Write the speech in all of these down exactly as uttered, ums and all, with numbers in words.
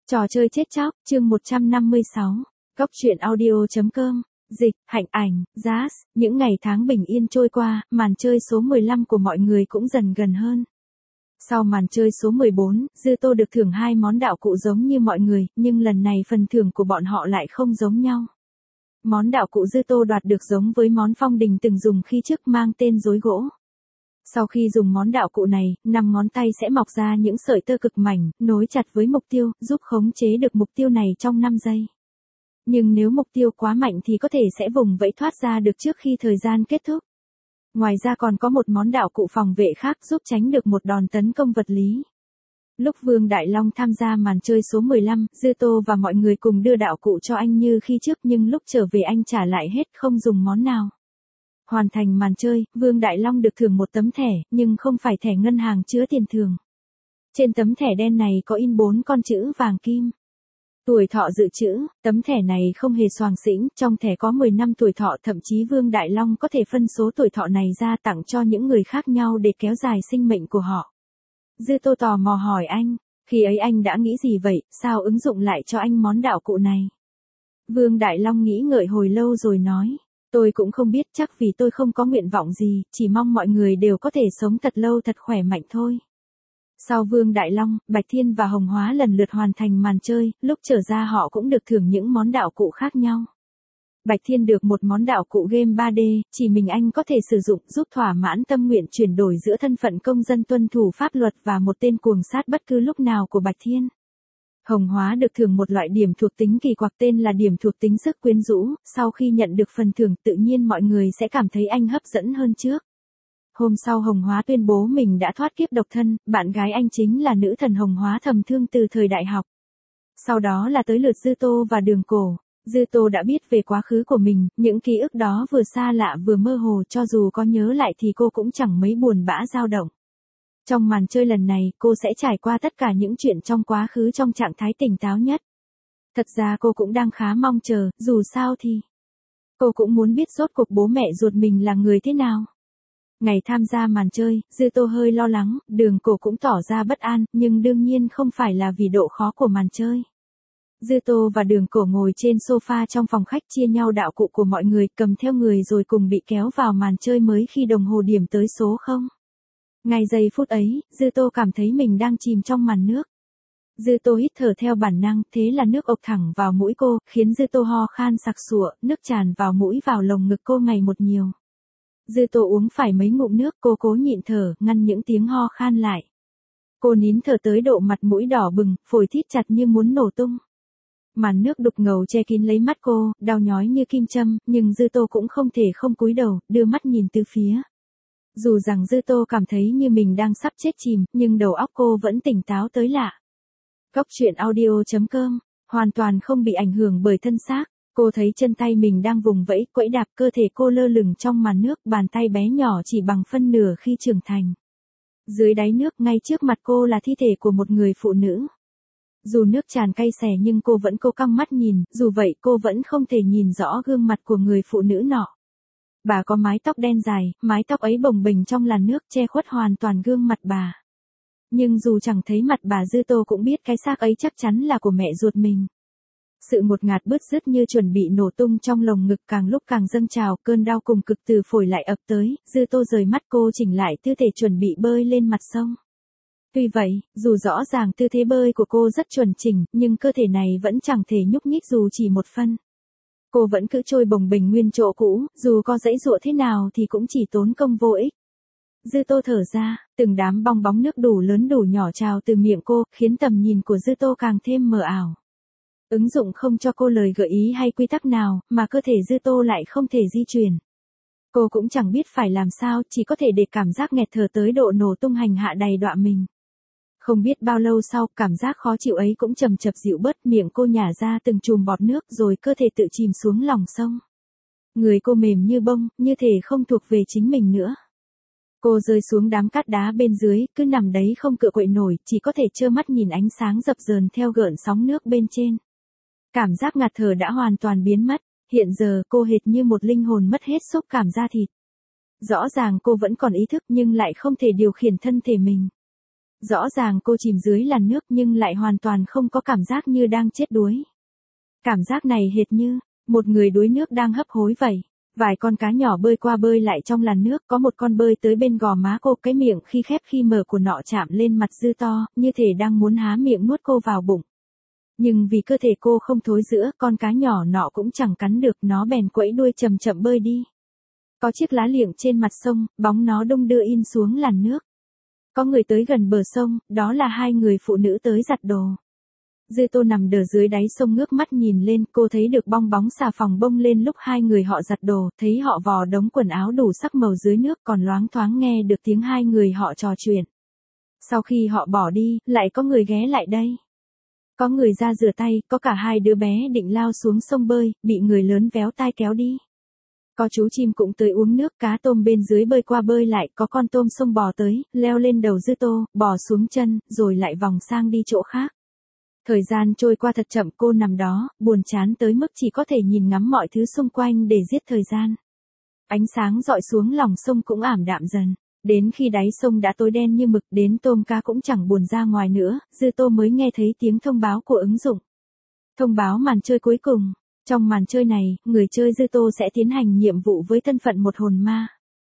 Trò chơi chết chóc, chương một trăm năm mươi sáu. Góc truyện audio.com. Dịch, Hạnh Ảnh, Jazz. Những ngày tháng bình yên trôi qua, màn chơi số mười lăm của mọi người cũng dần gần hơn. Sau màn chơi số mười bốn, Dư Tô được thưởng hai món đạo cụ giống như mọi người, nhưng lần này phần thưởng của bọn họ lại không giống nhau. Món đạo cụ Dư Tô đoạt được giống với món Phong Đình từng dùng khi trước, mang tên rối gỗ. Sau khi dùng món đạo cụ này, năm ngón tay sẽ mọc ra những sợi tơ cực mảnh, nối chặt với mục tiêu, giúp khống chế được mục tiêu này trong năm giây. Nhưng nếu mục tiêu quá mạnh thì có thể sẽ vùng vẫy thoát ra được trước khi thời gian kết thúc. Ngoài ra còn có một món đạo cụ phòng vệ khác giúp tránh được một đòn tấn công vật lý. Lúc Vương Đại Long tham gia màn chơi số mười lăm, Dư Tô và mọi người cùng đưa đạo cụ cho anh như khi trước, nhưng lúc trở về anh trả lại hết, không dùng món nào. Hoàn thành màn chơi, Vương Đại Long được thưởng một tấm thẻ, nhưng không phải thẻ ngân hàng chứa tiền thưởng. Trên tấm thẻ đen này có in bốn con chữ vàng kim. Tuổi thọ dự trữ, tấm thẻ này không hề xoàng xĩnh, trong thẻ có mười năm tuổi thọ, thậm chí Vương Đại Long có thể phân số tuổi thọ này ra tặng cho những người khác nhau để kéo dài sinh mệnh của họ. Dư Tô tò mò hỏi anh, khi ấy anh đã nghĩ gì vậy, sao ứng dụng lại cho anh món đạo cụ này? Vương Đại Long nghĩ ngợi hồi lâu rồi nói. Tôi cũng không biết, chắc vì tôi không có nguyện vọng gì, chỉ mong mọi người đều có thể sống thật lâu thật khỏe mạnh thôi. Sau Vương Đại Long, Bạch Thiên và Hồng Hóa lần lượt hoàn thành màn chơi, lúc trở ra họ cũng được thưởng những món đạo cụ khác nhau. Bạch Thiên được một món đạo cụ game ba D, chỉ mình anh có thể sử dụng giúp thỏa mãn tâm nguyện chuyển đổi giữa thân phận công dân tuân thủ pháp luật và một tên cuồng sát bất cứ lúc nào của Bạch Thiên. Hồng Hóa được thưởng một loại điểm thuộc tính kỳ quặc tên là điểm thuộc tính sức quyến rũ, sau khi nhận được phần thưởng tự nhiên mọi người sẽ cảm thấy anh hấp dẫn hơn trước. Hôm sau Hồng Hóa tuyên bố mình đã thoát kiếp độc thân, bạn gái anh chính là nữ thần Hồng Hóa thầm thương từ thời đại học. Sau đó là tới lượt Dư Tô và Đường Cổ. Dư Tô đã biết về quá khứ của mình, những ký ức đó vừa xa lạ vừa mơ hồ, cho dù có nhớ lại thì cô cũng chẳng mấy buồn bã dao động. Trong màn chơi lần này, cô sẽ trải qua tất cả những chuyện trong quá khứ trong trạng thái tỉnh táo nhất. Thật ra cô cũng đang khá mong chờ, dù sao thì cô cũng muốn biết rốt cuộc bố mẹ ruột mình là người thế nào. Ngày tham gia màn chơi, Dư Tô hơi lo lắng, Đường Cổ cũng tỏ ra bất an, nhưng đương nhiên không phải là vì độ khó của màn chơi. Dư Tô và Đường Cổ ngồi trên sofa trong phòng khách chia nhau đạo cụ của mọi người, cầm theo người rồi cùng bị kéo vào màn chơi mới khi đồng hồ điểm tới số không. Ngay giây phút ấy, Dư Tô cảm thấy mình đang chìm trong màn nước. Dư Tô hít thở theo bản năng, thế là nước ộc thẳng vào mũi cô, khiến Dư Tô ho khan sặc sụa, nước tràn vào mũi vào lồng ngực cô ngày một nhiều. Dư Tô uống phải mấy ngụm nước, cô cố nhịn thở, ngăn những tiếng ho khan lại. Cô nín thở tới độ mặt mũi đỏ bừng, phổi thít chặt như muốn nổ tung. Màn nước đục ngầu che kín lấy mắt cô, đau nhói như kim châm, nhưng Dư Tô cũng không thể không cúi đầu, đưa mắt nhìn từ phía. Dù rằng Dư Tô cảm thấy như mình đang sắp chết chìm, nhưng đầu óc cô vẫn tỉnh táo tới lạ. Góc truyện audio.com, hoàn toàn không bị ảnh hưởng bởi thân xác. Cô thấy chân tay mình đang vùng vẫy, quẫy đạp, cơ thể cô lơ lửng trong màn nước, bàn tay bé nhỏ chỉ bằng phân nửa khi trưởng thành. Dưới đáy nước ngay trước mặt cô là thi thể của một người phụ nữ. Dù nước tràn cay xè nhưng cô vẫn cố căng mắt nhìn, dù vậy cô vẫn không thể nhìn rõ gương mặt của người phụ nữ nọ. Bà có mái tóc đen dài, mái tóc ấy bồng bềnh trong làn nước che khuất hoàn toàn gương mặt bà. Nhưng dù chẳng thấy mặt bà, Dư Tô cũng biết cái xác ấy chắc chắn là của mẹ ruột mình. Sự ngột ngạt bứt rứt như chuẩn bị nổ tung trong lồng ngực càng lúc càng dâng trào, cơn đau cùng cực từ phổi lại ập tới, Dư Tô rời mắt, cô chỉnh lại tư thế chuẩn bị bơi lên mặt sông. Tuy vậy, dù rõ ràng tư thế bơi của cô rất chuẩn chỉnh, nhưng cơ thể này vẫn chẳng thể nhúc nhích dù chỉ một phân. Cô vẫn cứ trôi bồng bềnh nguyên chỗ cũ, dù có giãy giụa thế nào thì cũng chỉ tốn công vô ích. Dư Tô thở ra, từng đám bong bóng nước đủ lớn đủ nhỏ trào từ miệng cô, khiến tầm nhìn của Dư Tô càng thêm mờ ảo. Ứng dụng không cho cô lời gợi ý hay quy tắc nào, mà cơ thể Dư Tô lại không thể di chuyển. Cô cũng chẳng biết phải làm sao, chỉ có thể để cảm giác nghẹt thở tới độ nổ tung hành hạ đầy đọa mình. Không biết bao lâu sau, cảm giác khó chịu ấy cũng chậm chậm dịu bớt, miệng cô nhả ra từng chùm bọt nước rồi cơ thể tự chìm xuống lòng sông. Người cô mềm như bông, như thể không thuộc về chính mình nữa. Cô rơi xuống đám cát đá bên dưới, cứ nằm đấy không cựa quậy nổi, chỉ có thể trơ mắt nhìn ánh sáng dập dờn theo gợn sóng nước bên trên. Cảm giác ngạt thở đã hoàn toàn biến mất, hiện giờ cô hệt như một linh hồn mất hết xúc cảm da thịt. Rõ ràng cô vẫn còn ý thức nhưng lại không thể điều khiển thân thể mình. Rõ ràng cô chìm dưới làn nước nhưng lại hoàn toàn không có cảm giác như đang chết đuối. Cảm giác này hệt như một người đuối nước đang hấp hối vậy. Vài con cá nhỏ bơi qua bơi lại trong làn nước, có một con bơi tới bên gò má cô, cái miệng khi khép khi mở của nọ chạm lên mặt Dư To, như thể đang muốn há miệng nuốt cô vào bụng. Nhưng vì cơ thể cô không thối rữa, con cá nhỏ nọ cũng chẳng cắn được, nó bèn quẫy đuôi chậm chậm bơi đi. Có chiếc lá liệng trên mặt sông, bóng nó đung đưa in xuống làn nước. Có người tới gần bờ sông, đó là hai người phụ nữ tới giặt đồ. Dư Tô nằm đờ dưới đáy sông ngước mắt nhìn lên, cô thấy được bong bóng xà phòng bông lên lúc hai người họ giặt đồ, thấy họ vò đống quần áo đủ sắc màu dưới nước, còn loáng thoáng nghe được tiếng hai người họ trò chuyện. Sau khi họ bỏ đi, lại có người ghé lại đây. Có người ra rửa tay, có cả hai đứa bé định lao xuống sông bơi, bị người lớn véo tai kéo đi. Có chú chim cũng tới uống nước, cá tôm bên dưới bơi qua bơi lại, có con tôm sông bò tới, leo lên đầu Dư Tô, bò xuống chân, rồi lại vòng sang đi chỗ khác. Thời gian trôi qua thật chậm, cô nằm đó, buồn chán tới mức chỉ có thể nhìn ngắm mọi thứ xung quanh để giết thời gian. Ánh sáng dọi xuống lòng sông cũng ảm đạm dần. Đến khi đáy sông đã tối đen như mực, đến tôm cá cũng chẳng buồn ra ngoài nữa, Dư Tô mới nghe thấy tiếng thông báo của ứng dụng. Thông báo màn chơi cuối cùng. Trong màn chơi này, người chơi Dư Tô sẽ tiến hành nhiệm vụ với thân phận một hồn ma.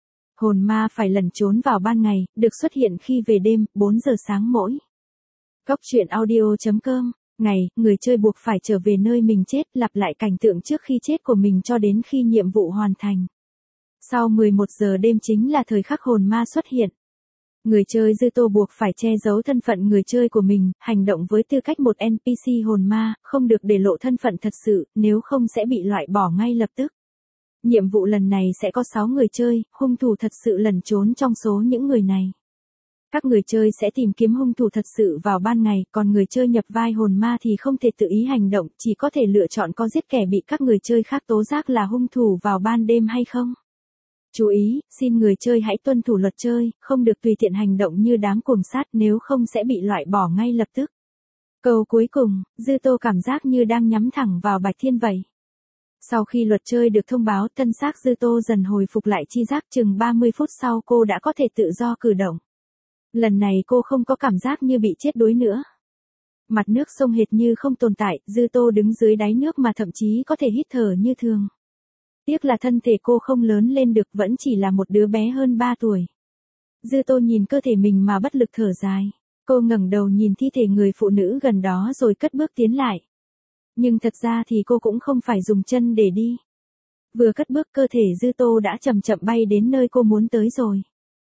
Hồn ma phải lẩn trốn vào ban ngày, được xuất hiện khi về đêm, bốn giờ sáng mỗi. Góc truyện audio chấm com. Ngày, người chơi buộc phải trở về nơi mình chết, lặp lại cảnh tượng trước khi chết của mình cho đến khi nhiệm vụ hoàn thành. Sau mười một giờ đêm chính là thời khắc hồn ma xuất hiện. Người chơi Dư Tô buộc phải che giấu thân phận người chơi của mình, hành động với tư cách một en pê xê hồn ma, không được để lộ thân phận thật sự, nếu không sẽ bị loại bỏ ngay lập tức. Nhiệm vụ lần này sẽ có sáu người chơi, hung thủ thật sự lẩn trốn trong số những người này. Các người chơi sẽ tìm kiếm hung thủ thật sự vào ban ngày, còn người chơi nhập vai hồn ma thì không thể tự ý hành động, chỉ có thể lựa chọn có giết kẻ bị các người chơi khác tố giác là hung thủ vào ban đêm hay không. Chú ý, xin người chơi hãy tuân thủ luật chơi, không được tùy tiện hành động như đám cuồng sát, nếu không sẽ bị loại bỏ ngay lập tức. Câu cuối cùng, Dư Tô cảm giác như đang nhắm thẳng vào Bạch Thiên vậy. Sau khi luật chơi được thông báo, thân xác Dư Tô dần hồi phục lại chi giác, chừng ba mươi phút sau cô đã có thể tự do cử động. Lần này cô không có cảm giác như bị chết đuối nữa. Mặt nước sông hệt như không tồn tại, Dư Tô đứng dưới đáy nước mà thậm chí có thể hít thở như thường. Tiếc là thân thể cô không lớn lên được, vẫn chỉ là một đứa bé hơn ba tuổi. Dư Tô nhìn cơ thể mình mà bất lực thở dài. Cô ngẩng đầu nhìn thi thể người phụ nữ gần đó rồi cất bước tiến lại. Nhưng thật ra thì cô cũng không phải dùng chân để đi. Vừa cất bước cơ thể Dư Tô đã chậm chậm bay đến nơi cô muốn tới rồi.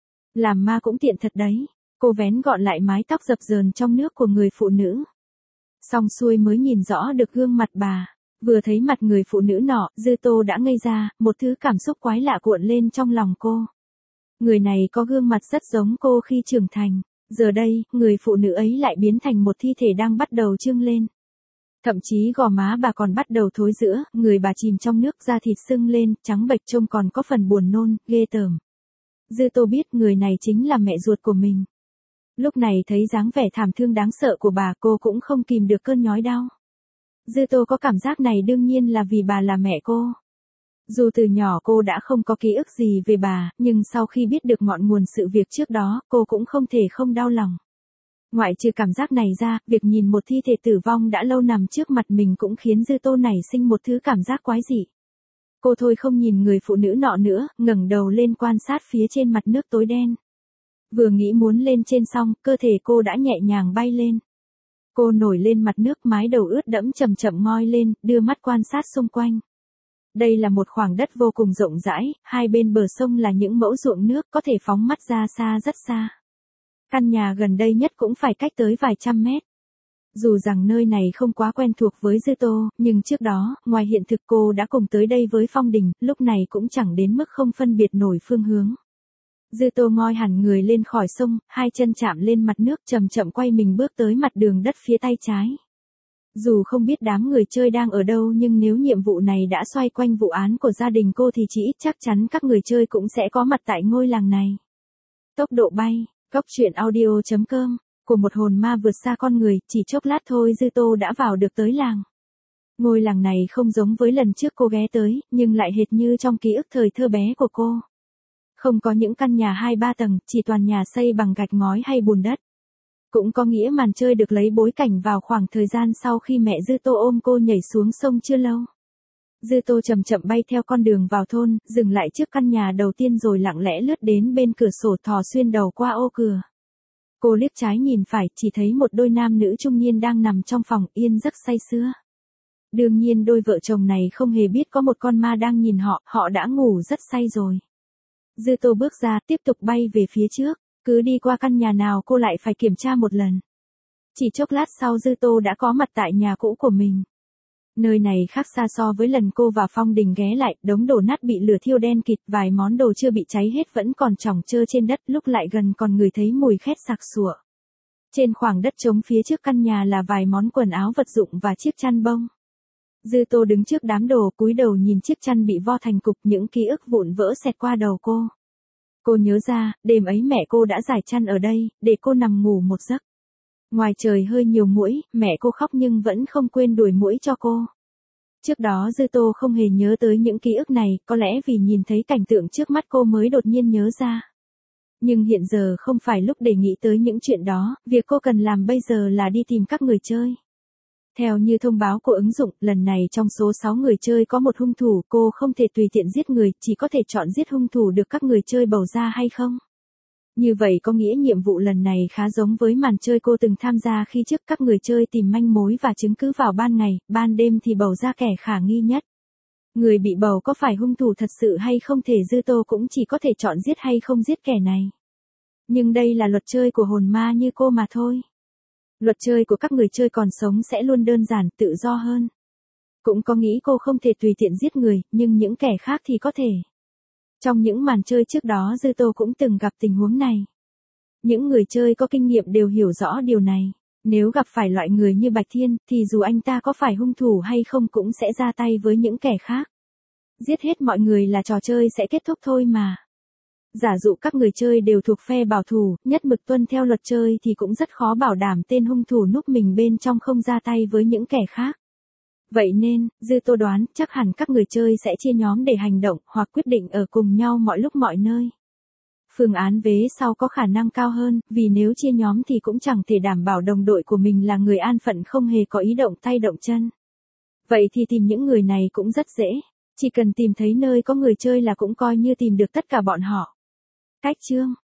Làm ma cũng tiện thật đấy. Cô vén gọn lại mái tóc dập dờn trong nước của người phụ nữ. Xong xuôi mới nhìn rõ được gương mặt bà. Vừa thấy mặt người phụ nữ nọ, Dư Tô đã ngây ra, một thứ cảm xúc quái lạ cuộn lên trong lòng cô. Người này có gương mặt rất giống cô khi trưởng thành. Giờ đây, người phụ nữ ấy lại biến thành một thi thể đang bắt đầu trương lên. Thậm chí gò má bà còn bắt đầu thối rữa, người bà chìm trong nước, da thịt sưng lên, trắng bệch, trông còn có phần buồn nôn, ghê tởm. Dư Tô biết người này chính là mẹ ruột của mình. Lúc này thấy dáng vẻ thảm thương đáng sợ của bà, cô cũng không kìm được cơn nhói đau. Dư Tô có cảm giác này đương nhiên là vì bà là mẹ cô. Dù từ nhỏ cô đã không có ký ức gì về bà, nhưng sau khi biết được ngọn nguồn sự việc trước đó, cô cũng không thể không đau lòng. Ngoại trừ cảm giác này ra, việc nhìn một thi thể tử vong đã lâu nằm trước mặt mình cũng khiến Dư Tô nảy sinh một thứ cảm giác quái dị. Cô thôi không nhìn người phụ nữ nọ nữa, ngẩng đầu lên quan sát phía trên mặt nước tối đen. Vừa nghĩ muốn lên trên xong, cơ thể cô đã nhẹ nhàng bay lên. Cô nổi lên mặt nước, mái đầu ướt đẫm chậm chậm ngoi lên, đưa mắt quan sát xung quanh. Đây là một khoảng đất vô cùng rộng rãi, hai bên bờ sông là những mẫu ruộng nước có thể phóng mắt ra xa rất xa. Căn nhà gần đây nhất cũng phải cách tới vài trăm mét. Dù rằng nơi này không quá quen thuộc với Dư Tô, nhưng trước đó, ngoài hiện thực cô đã cùng tới đây với Phong Đình, lúc này cũng chẳng đến mức không phân biệt nổi phương hướng. Dư Tô ngoi hẳn người lên khỏi sông, hai chân chạm lên mặt nước, chậm chậm quay mình bước tới mặt đường đất phía tay trái. Dù không biết đám người chơi đang ở đâu, nhưng nếu nhiệm vụ này đã xoay quanh vụ án của gia đình cô thì chỉ ít chắc chắn các người chơi cũng sẽ có mặt tại ngôi làng này. Tốc độ bay, góc truyện audio chấm com, của một hồn ma vượt xa con người, chỉ chốc lát thôi Dư Tô đã vào được tới làng. Ngôi làng này không giống với lần trước cô ghé tới, nhưng lại hệt như trong ký ức thời thơ bé của cô. Không có những căn nhà hai ba tầng, chỉ toàn nhà xây bằng gạch ngói hay bùn đất. Cũng có nghĩa màn chơi được lấy bối cảnh vào khoảng thời gian sau khi mẹ Dư Tô ôm cô nhảy xuống sông chưa lâu. Dư Tô chậm chậm bay theo con đường vào thôn, dừng lại trước căn nhà đầu tiên rồi lặng lẽ lướt đến bên cửa sổ thò xuyên đầu qua ô cửa. Cô liếc trái nhìn phải, chỉ thấy một đôi nam nữ trung niên đang nằm trong phòng yên giấc say sưa. Đương nhiên đôi vợ chồng này không hề biết có một con ma đang nhìn họ, họ đã ngủ rất say rồi. Dư Tô bước ra, tiếp tục bay về phía trước, cứ đi qua căn nhà nào cô lại phải kiểm tra một lần. Chỉ chốc lát sau Dư Tô đã có mặt tại nhà cũ của mình. Nơi này khác xa so với lần cô và Phong Đình ghé lại, đống đổ nát bị lửa thiêu đen kịt, vài món đồ chưa bị cháy hết vẫn còn chỏng chơ trên đất, lúc lại gần còn ngửi thấy mùi khét sặc sụa. Trên khoảng đất trống phía trước căn nhà là vài món quần áo vật dụng và chiếc chăn bông. Dư Tô đứng trước đám đồ, cúi đầu nhìn chiếc chăn bị vo thành cục, những ký ức vụn vỡ xẹt qua đầu cô. Cô nhớ ra, đêm ấy mẹ cô đã trải chăn ở đây, để cô nằm ngủ một giấc. Ngoài trời hơi nhiều muỗi, mẹ cô khóc nhưng vẫn không quên đuổi muỗi cho cô. Trước đó Dư Tô không hề nhớ tới những ký ức này, có lẽ vì nhìn thấy cảnh tượng trước mắt cô mới đột nhiên nhớ ra. Nhưng hiện giờ không phải lúc để nghĩ tới những chuyện đó, việc cô cần làm bây giờ là đi tìm các người chơi. Theo như thông báo của ứng dụng, lần này trong số sáu người chơi có một hung thủ, cô không thể tùy tiện giết người, chỉ có thể chọn giết hung thủ được các người chơi bầu ra hay không. Như vậy có nghĩa nhiệm vụ lần này khá giống với màn chơi cô từng tham gia khi trước, các người chơi tìm manh mối và chứng cứ vào ban ngày, ban đêm thì bầu ra kẻ khả nghi nhất. Người bị bầu có phải hung thủ thật sự hay không thể Dư Tô cũng chỉ có thể chọn giết hay không giết kẻ này. Nhưng đây là luật chơi của hồn ma như cô mà thôi. Luật chơi của các người chơi còn sống sẽ luôn đơn giản, tự do hơn. Cũng có nghĩ cô không thể tùy tiện giết người, nhưng những kẻ khác thì có thể. Trong những màn chơi trước đó Dư Tô cũng từng gặp tình huống này. Những người chơi có kinh nghiệm đều hiểu rõ điều này. Nếu gặp phải loại người như Bạch Thiên, thì dù anh ta có phải hung thủ hay không cũng sẽ ra tay với những kẻ khác. Giết hết mọi người là trò chơi sẽ kết thúc thôi mà. Giả dụ các người chơi đều thuộc phe bảo thủ, nhất mực tuân theo luật chơi thì cũng rất khó bảo đảm tên hung thủ núp mình bên trong không ra tay với những kẻ khác. Vậy nên, Dư Tô đoán chắc hẳn các người chơi sẽ chia nhóm để hành động hoặc quyết định ở cùng nhau mọi lúc mọi nơi. Phương án vế sau có khả năng cao hơn, vì nếu chia nhóm thì cũng chẳng thể đảm bảo đồng đội của mình là người an phận không hề có ý động tay động chân. Vậy thì tìm những người này cũng rất dễ, chỉ cần tìm thấy nơi có người chơi là cũng coi như tìm được tất cả bọn họ. Cách chương